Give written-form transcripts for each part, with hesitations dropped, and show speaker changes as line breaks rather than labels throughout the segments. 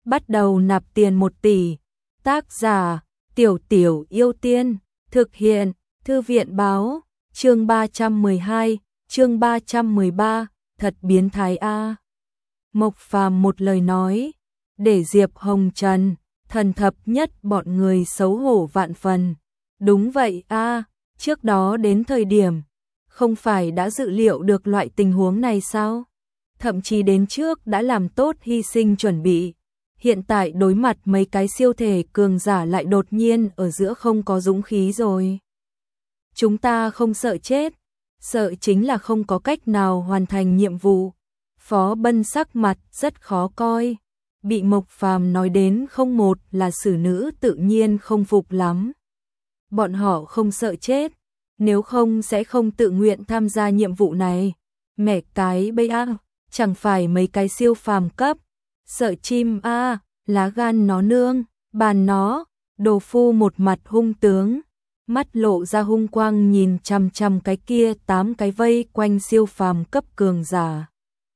bắt đầu nạp tiền 1 tỷ. Tác giả: Tiểu Tiểu Yêu Tiên. Thực hiện: Thư viện báo. Chương 312, chương 313, thật biến thái a. Mộc Phàm một lời nói, để Diệp Hồng Trần, Thần Thập Nhất bọn người xấu hổ vạn phần. Đúng vậy a, trước đó đến thời điểm, không phải đã dự liệu được loại tình huống này sao? Thậm chí đến trước đã làm tốt hy sinh chuẩn bị. Hiện tại đối mặt mấy cái siêu thể cường giả lại đột nhiên ở giữa không có dũng khí rồi. Chúng ta không sợ chết, sợ chính là không có cách nào hoàn thành nhiệm vụ. Phó Bân sắc mặt rất khó coi, bị Mộc Phàm nói đến không một là xử nữ tự nhiên không phục lắm. Bọn họ không sợ chết, nếu không sẽ không tự nguyện tham gia nhiệm vụ này. Mẹ cái bây a, chẳng phải mấy cái siêu phàm cấp, sợ chim a, lá gan nó nương, bàn nó. Đồ Phu một mặt hung tướng, mắt lộ ra hung quang nhìn chằm chằm cái kia 8 cái vây quanh siêu phàm cấp cường giả.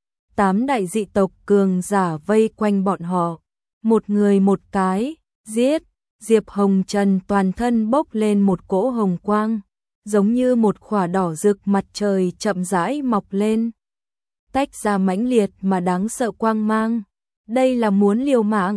8 đại dị tộc cường giả vây quanh bọn họ, một người một cái, giết. Diệp Hồng Trần toàn thân bốc lên một cỗ hồng quang, giống như một khỏa đỏ rực mặt trời chậm rãi mọc lên, tách ra mãnh liệt mà đáng sợ quang mang. Đây là muốn liều mạng.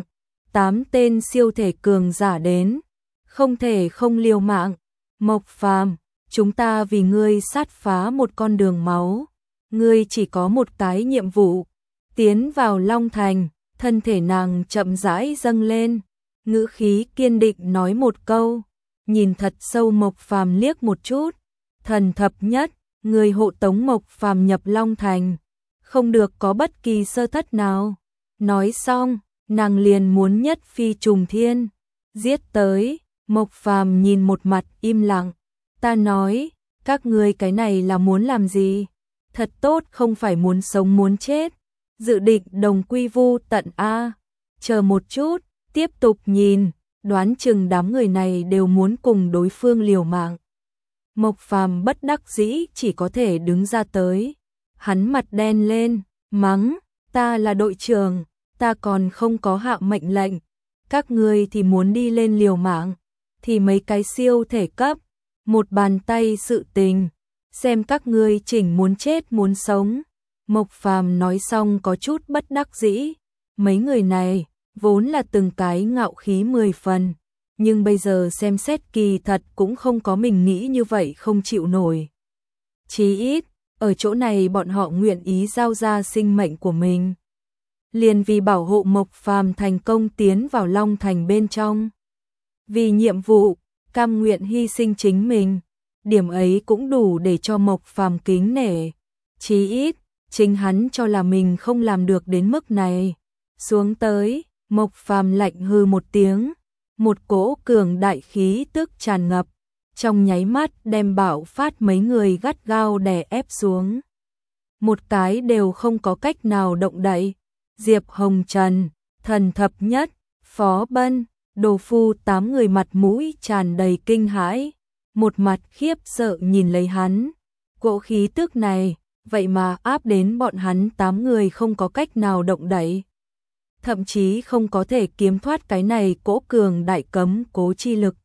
8 tên siêu thể cường giả đến, không thể không liều mạng. Mộc Phàm, chúng ta vì ngươi sát phá một con đường máu, ngươi chỉ có một cái nhiệm vụ, tiến vào Long Thành. Thân thể nàng chậm rãi dâng lên, ngữ khí kiên định nói một câu, nhìn thật sâu Mộc Phàm liếc một chút. Thần Thập Nhất, người hộ tống Mộc Phàm nhập Long Thành, không được có bất kỳ sơ thất nào. Nói xong, nàng liền muốn nhất phi trùng thiên, giết tới. Mộc Phàm nhìn một mặt im lặng, ta nói, các ngươi cái này là muốn làm gì? Thật tốt không phải muốn sống muốn chết, dự định đồng quy vu tận a. Chờ một chút, tiếp tục nhìn, đoán chừng đám người này đều muốn cùng đối phương liều mạng. Mộc Phàm bất đắc dĩ chỉ có thể đứng ra tới, hắn mặt đen lên, mắng, ta là đội trưởng, ta còn không có hạ mệnh lệnh, các ngươi thì muốn đi lên liều mạng, thì mấy cái siêu thể cấp, một bàn tay sự tình, xem các ngươi chỉnh muốn chết muốn sống. Mộc Phàm nói xong có chút bất đắc dĩ, mấy người này vốn là từng cái ngạo khí 10 phần, nhưng bây giờ xem xét kỳ thật cũng không có mình nghĩ như vậy không chịu nổi. Chí ít, ở chỗ này bọn họ nguyện ý giao ra sinh mệnh của mình, liền vì bảo hộ Mộc Phàm thành công tiến vào Long Thành bên trong. Vì nhiệm vụ, cam nguyện hy sinh chính mình, điểm ấy cũng đủ để cho Mộc Phàm kính nể. Chí ít, chính hắn cho là mình không làm được đến mức này. Xuống tới, Mộc Phàm lạnh hừ một tiếng, một cỗ cường đại khí tức tràn ngập, trong nháy mắt đem bạo phát mấy người gắt gao đè ép xuống. Một cái đều không có cách nào động đậy. Diệp Hồng Trần, Thần Thập Nhất, Phó Bân, Đồ Phu 8 người mặt mũi tràn đầy kinh hãi, một mặt khiếp sợ nhìn lấy hắn. Cỗ khí tức này, vậy mà áp đến bọn hắn 8 người không có cách nào động đậy, thậm chí không có thể kiếm thoát cái này cỗ cường đại cấm cố chi lực.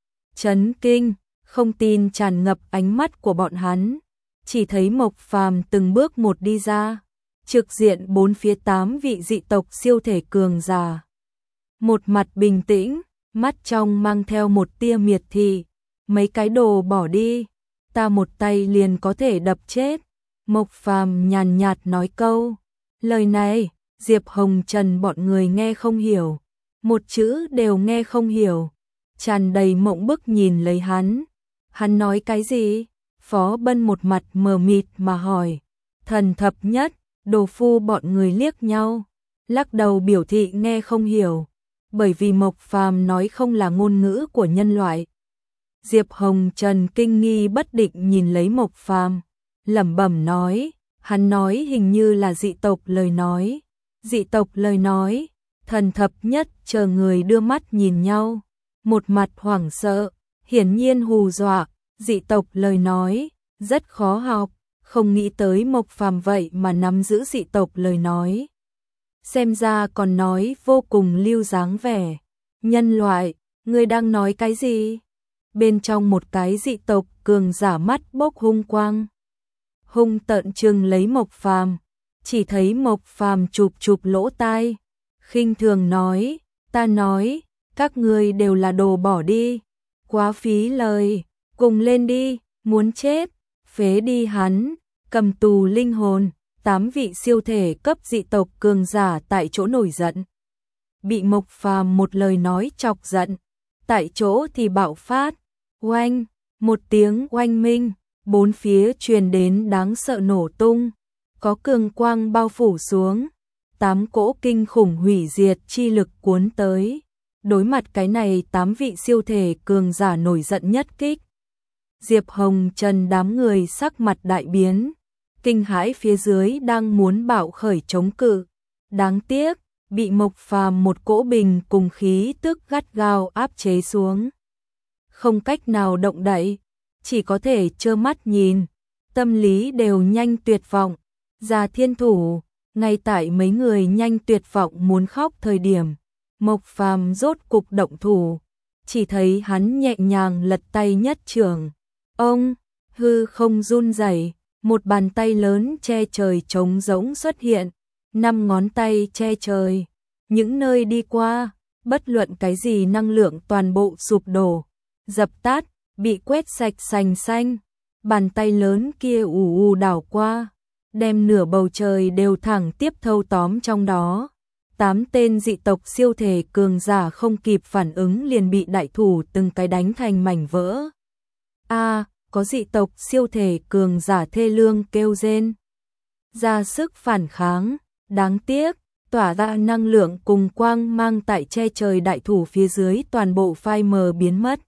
Chấn kinh, không tin tràn ngập ánh mắt của bọn hắn, chỉ thấy Mộc Phàm từng bước một đi ra, trực diện bốn phía 8 vị dị tộc siêu thể cường giả. Một mặt bình tĩnh, mắt trong mang theo một tia miệt thị, mấy cái đồ bỏ đi, ta một tay liền có thể đập chết. Mộc Phàm nhàn nhạt nói câu, lời này, Diệp Hồng Trần bọn người nghe không hiểu, một chữ đều nghe không hiểu, tràn đầy mộng bức nhìn lấy hắn. Hắn nói cái gì? Phó Bân một mặt mờ mịt mà hỏi. Thần Thập Nhất, Đồ Phu bọn người liếc nhau, lắc đầu biểu thị nghe không hiểu, bởi vì Mộc Phàm nói không là ngôn ngữ của nhân loại. Diệp Hồng Trần kinh nghi bất định nhìn lấy Mộc Phàm, lẩm bẩm nói, hắn nói hình như là dị tộc lời nói. Dị tộc lời nói. Thần Thập Nhất chờ người đưa mắt nhìn nhau, một mặt hoảng sợ, hiển nhiên hù dọa. Dị tộc lời nói, rất khó học, không nghĩ tới Mộc Phàm vậy mà nắm giữ dị tộc lời nói. xem ra còn nói vô cùng lưu dáng vẻ. Nhân loại, ngươi đang nói cái gì? Bên trong một cái dị tộc cường giả mắt bốc hung quang. Hung tợn trừng lấy Mộc Phàm, chỉ thấy Mộc Phàm chụp chụp lỗ tai, khinh thường nói, ta nói, các ngươi đều là đồ bỏ đi, quá phí lời, cùng lên đi, muốn chết, phế đi hắn, cầm tù linh hồn. 8 vị siêu thể cấp dị tộc cường giả tại chỗ nổi giận. Bị Mộc Phàm một lời nói chọc giận, tại chỗ thì bạo phát, oanh, một tiếng oanh minh, bốn phía truyền đến đáng sợ nổ tung, có cường quang bao phủ xuống, 8 cỗ kinh khủng hủy diệt chi lực cuốn tới. Đối mặt cái này 8 vị siêu thể cường giả nổi giận nhất kích, Diệp Hồng Trần đám người sắc mặt đại biến, kinh hãi phía dưới đang muốn bạo khởi chống cự. Đáng tiếc, bị Mộc Phàm một cỗ bình cùng khí tức gắt gao áp chế xuống. Không cách nào động đậy, chỉ có thể trơ mắt nhìn, tâm lý đều nhanh tuyệt vọng. Ra thiên thủ, ngay tại mấy người nhanh tuyệt vọng muốn khóc thời điểm, Mộc Phàm rốt cục động thủ, chỉ thấy hắn nhẹ nhàng lật tay nhất trường. Ông, hư không run rẩy, một bàn tay lớn che trời trống rỗng xuất hiện, 5 ngón tay che trời, những nơi đi qua, bất luận cái gì năng lượng toàn bộ sụp đổ, dập tắt, bị quét sạch sành xanh. Bàn tay lớn kia ù ù đảo qua, đem nửa bầu trời đều thẳng tiếp thâu tóm trong đó. 8 tên dị tộc siêu thể cường giả không kịp phản ứng liền bị đại thủ từng cái đánh thành mảnh vỡ. Có dị tộc siêu thể cường giả thê lương kêu rên, ra sức phản kháng, đáng tiếc, tỏa ra năng lượng cùng quang mang tại che trời đại thủ phía dưới toàn bộ phai mờ biến mất.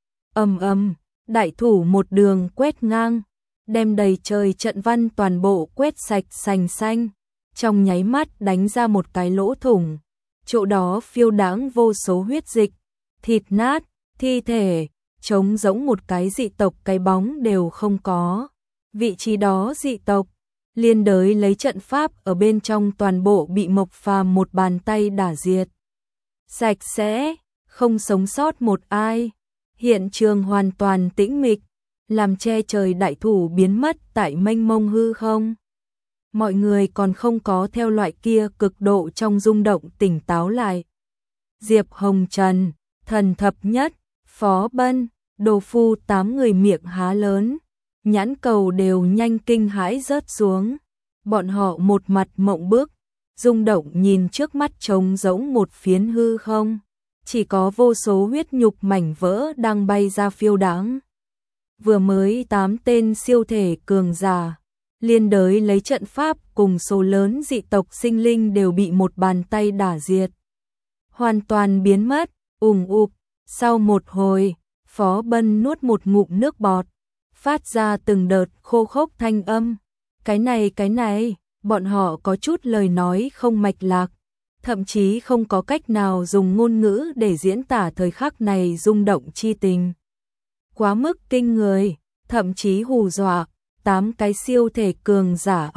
Đại thủ một đường quét ngang, đem đầy trời trận văn toàn bộ quét sạch sành xanh, trong nháy mắt đánh ra một cái lỗ thủng, chỗ đó phiêu đãng vô số huyết dịch, thịt nát, thi thể, trống rỗng một cái dị tộc cái bóng đều không có. Vị trí đó dị tộc, liên đới lấy trận pháp ở bên trong toàn bộ bị Mộc Phàm một bàn tay đả diệt. Sạch sẽ, không sống sót một ai. Hiện trường hoàn toàn tĩnh mịch, làm che trời đại thủ biến mất tại mênh mông hư không. Mọi người còn không có theo loại kia cực độ trong rung động tỉnh táo lại. Diệp Hồng Trần, Thần Thập Nhất, Phó Bân, Đồ Phu 8 người miệng há lớn, nhãn cầu đều nhanh kinh hãi rớt xuống. Bọn họ một mặt mộng bức, rung động nhìn trước mắt trống rỗng một phiến hư không. Chỉ có vô số huyết nhục mảnh vỡ đang bay ra phiêu đãng. Vừa mới 8 tên siêu thể cường giả, liên đới lấy trận pháp cùng số lớn dị tộc sinh linh đều bị một bàn tay đả diệt. Hoàn toàn biến mất, ụp. Sau một hồi, Phó Bân nuốt một ngụm nước bọt, phát ra từng đợt khô khốc thanh âm. Cái này, bọn họ có chút lời nói không mạch lạc, thậm chí không có cách nào dùng ngôn ngữ để diễn tả thời khắc này rung động chi tình. Quá mức kinh người, thậm chí hù dọa, 8 cái siêu thể cường giả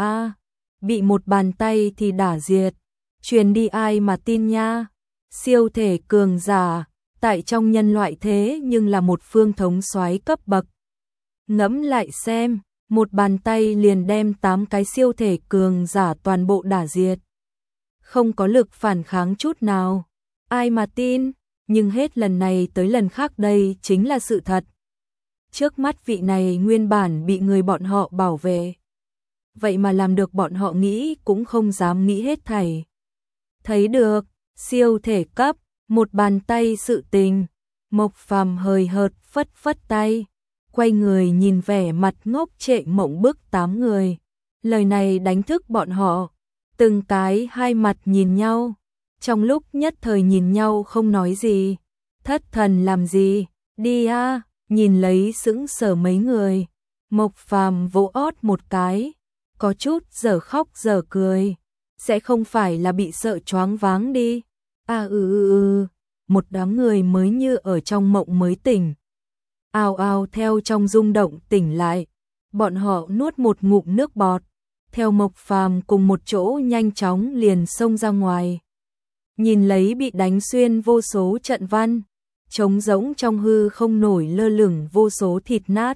bị một bàn tay thì đả diệt, truyền đi ai mà tin nha. Siêu thể cường giả, tại trong nhân loại thế nhưng là một phương thống soái cấp bậc. Ngẫm lại xem, một bàn tay liền đem 8 cái siêu thể cường giả toàn bộ đả diệt. Không có lực phản kháng chút nào, ai mà tin, nhưng hết lần này tới lần khác đây chính là sự thật. Trước mắt vị này nguyên bản bị người bọn họ bảo vệ, vậy mà làm được bọn họ nghĩ cũng không dám nghĩ hết thảy. Thấy được, siêu thể cấp, một bàn tay sự tình, Mộc Phàm hời hợt phất phất tay, quay người nhìn vẻ mặt ngốc trệ mộng bức 8 người. Lời này đánh thức bọn họ, từng cái hai mặt nhìn nhau, trong lúc nhất thời nhìn nhau không nói gì. Thất thần làm gì, đi nhìn lấy sững sờ mấy người. Mộc Phàm vỗ ót một cái, có chút giờ khóc giờ cười, sẽ không phải là bị sợ choáng váng đi. Một đám người mới như ở trong mộng mới tỉnh, ào ào theo trong rung động tỉnh lại. Bọn họ nuốt một ngụm nước bọt, theo Mộc Phàm cùng một chỗ nhanh chóng liền xông ra ngoài. Nhìn lấy bị đánh xuyên vô số trận văn, trống rỗng trong hư không nổi lơ lửng vô số thịt nát,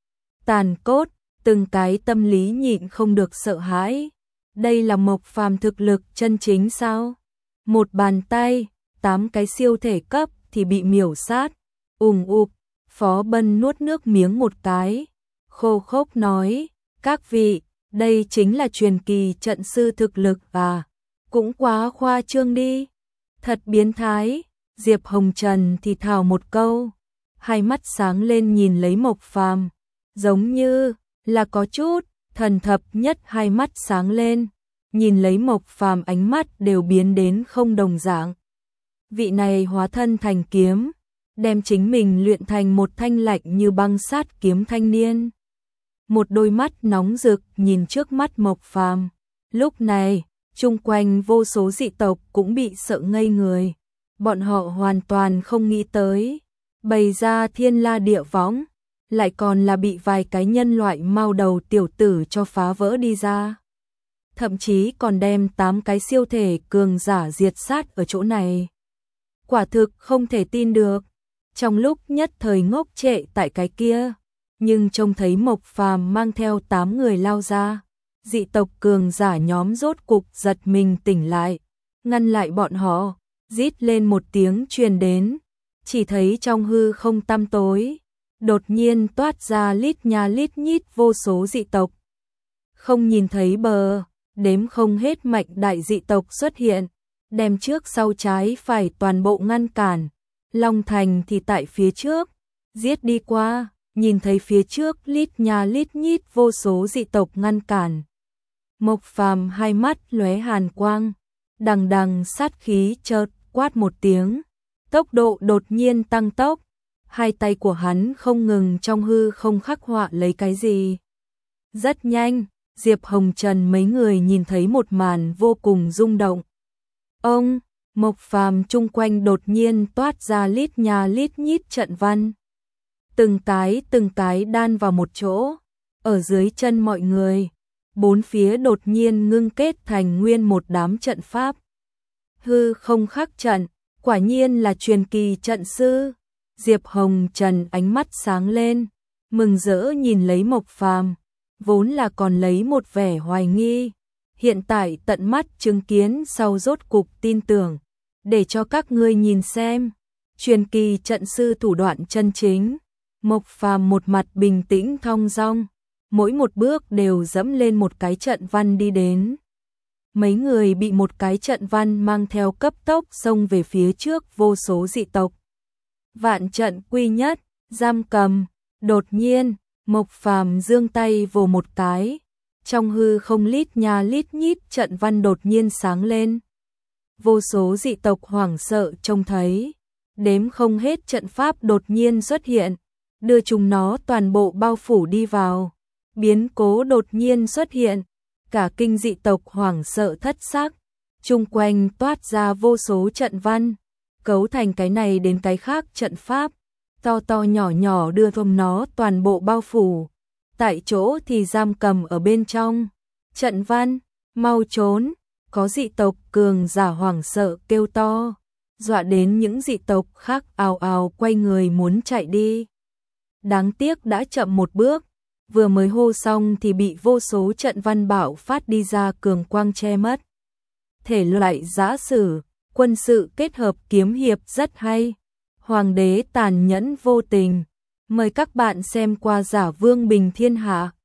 tàn cốt, từng cái tâm lý nhịn không được sợ hãi. Đây là Mộc Phàm thực lực chân chính sao? Một bàn tay, 8 cái siêu thể cấp thì bị miểu sát. Ụp, Phó Bân nuốt nước miếng một cái, khô khốc nói, các vị, đây chính là truyền kỳ trận sư thực lực à, cũng quá khoa trương đi. Thật biến thái, Diệp Hồng Trần thì thào một câu, hai mắt sáng lên nhìn lấy Mộc Phàm, giống như là có chút, Thần Thập Nhất hai mắt sáng lên, nhìn lấy Mộc Phàm ánh mắt đều biến đến không đồng dạng. Vị này hóa thân thành kiếm, đem chính mình luyện thành một thanh lạnh như băng sát kiếm thanh niên. Một đôi mắt nóng rực nhìn trước mắt Mộc Phàm, lúc này, chung quanh vô số dị tộc cũng bị sợ ngây người. Bọn họ hoàn toàn không nghĩ tới, bày ra thiên la địa võng, lại còn là bị vài cái nhân loại mau đầu tiểu tử cho phá vỡ đi ra. Thậm chí còn đem 8 cái siêu thể cường giả diệt sát ở chỗ này. Quả thực không thể tin được. Trong lúc nhất thời ngốc trệ tại cái kia, nhưng trông thấy Mộc Phàm mang theo 8 người lao ra, dị tộc cường giả nhóm rốt cục giật mình tỉnh lại, ngăn lại bọn họ, rít lên một tiếng truyền đến, chỉ thấy trong hư không tăm tối, đột nhiên toát ra lít nha lít nhít vô số dị tộc. Không nhìn thấy bờ, đếm không hết mạnh đại dị tộc xuất hiện, đem trước sau trái phải toàn bộ ngăn cản. Long Thành thì tại phía trước, giết đi qua, nhìn thấy phía trước lít nha lít nhít vô số dị tộc ngăn cản. Mộc Phàm hai mắt lóe hàn quang, đằng đằng sát khí chợt quát một tiếng, tốc độ đột nhiên tăng tốc, hai tay của hắn không ngừng trong hư không khắc họa lấy cái gì. Rất nhanh, Diệp Hồng Trần mấy người nhìn thấy một màn vô cùng rung động. Ông, Mộc Phàm chung quanh đột nhiên toát ra lít nha lít nhít trận văn. Từng cái đan vào một chỗ, ở dưới chân mọi người, bốn phía đột nhiên ngưng kết thành nguyên một đám trận pháp. Hư không khắc trận, quả nhiên là truyền kỳ trận sư. Diệp Hồng Trần ánh mắt sáng lên, mừng rỡ nhìn lấy Mộc Phàm, vốn là còn lấy một vẻ hoài nghi, hiện tại tận mắt chứng kiến sau rốt cục tin tưởng, để cho các ngươi nhìn xem, truyền kỳ trận sư thủ đoạn chân chính. Mộc Phàm một mặt bình tĩnh thong dong, mỗi một bước đều dẫm lên một cái trận văn đi đến. Mấy người bị một cái trận văn mang theo cấp tốc xông về phía trước vô số dị tộc. Vạn trận quy nhất, giam cầm, đột nhiên, Mộc Phàm giương tay vồ một cái, trong hư không lít nha lít nhít trận văn đột nhiên sáng lên. Vô số dị tộc hoảng sợ trông thấy, đếm không hết trận pháp đột nhiên xuất hiện, đưa chúng nó toàn bộ bao phủ đi vào. Biến cố đột nhiên xuất hiện, cả kinh dị tộc hoảng sợ thất xác, chung quanh toát ra vô số trận văn, cấu thành cái này đến cái khác trận pháp, to to nhỏ nhỏ đưa thôm nó toàn bộ bao phủ. Tại chỗ thì giam cầm ở bên trong. Trận văn, mau trốn, có dị tộc cường giả hoảng sợ kêu to, dọa đến những dị tộc khác ào ào quay người muốn chạy đi. Đáng tiếc đã chậm một bước, vừa mới hô xong thì bị vô số trận văn bạo phát đi ra cường quang che mất. Thể loại giã sử, quân sự kết hợp kiếm hiệp rất hay. Hoàng đế tàn nhẫn vô tình. Mời các bạn xem qua Giả Vương Bình Thiên Hạ.